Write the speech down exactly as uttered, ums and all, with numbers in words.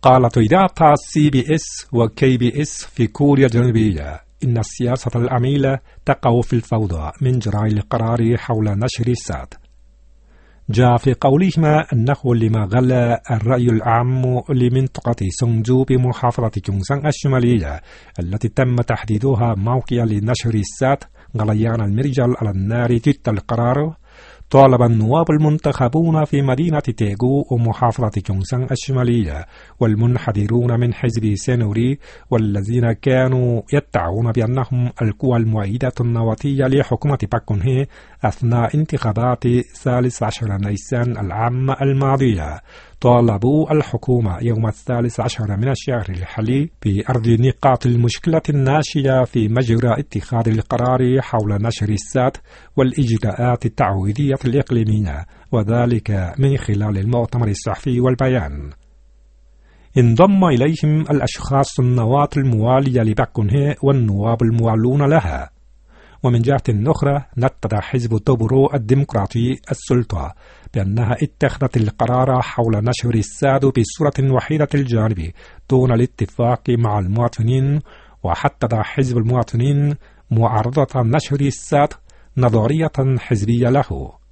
قالت إذاعة سي بي إس وكي بي إس في كوريا الجنوبية إن السياسة العميلة تقع في الفوضى من جراء القرار حول نشر السات. جاء في قولهما أنه لما غلى الرأي العام لمنطقة سونجو بمحافظة كيونسان الشمالية التي تم تحديدها موقعا لنشر السات غليان المرجل على النار ضد القرار، طالب النواب المنتخبون في مدينة تيغو ومحافظة كيونسان الشمالية والمنحدرون من حزب سينوري والذين كانوا يدعون بأنهم القوى المؤيدة النواتية لحكومة باك كون هي أثناء انتخابات الثالث عشر نيسان العام الماضية، طالبوا الحكومة يوم الثالث عشر من الشهر الحالي بأرض نقاط المشكلة الناشئة في مجرى اتخاذ القرار حول نشر السات والإجراءات التعويضية الإقليمية، وذلك من خلال المؤتمر الصحفي والبيان. انضم إليهم الأشخاص النواة الموالية لباك كون هي والنواب الموالون لها. ومن جهة أخرى نتج حزب توبرو الديمقراطي السلطة بأنها اتخذت القرار حول نشر السات بصورة وحيدة الجانب دون الاتفاق مع المواطنين، وحدد حزب المواطنين معارضة نشر السات نظرية حزبية له.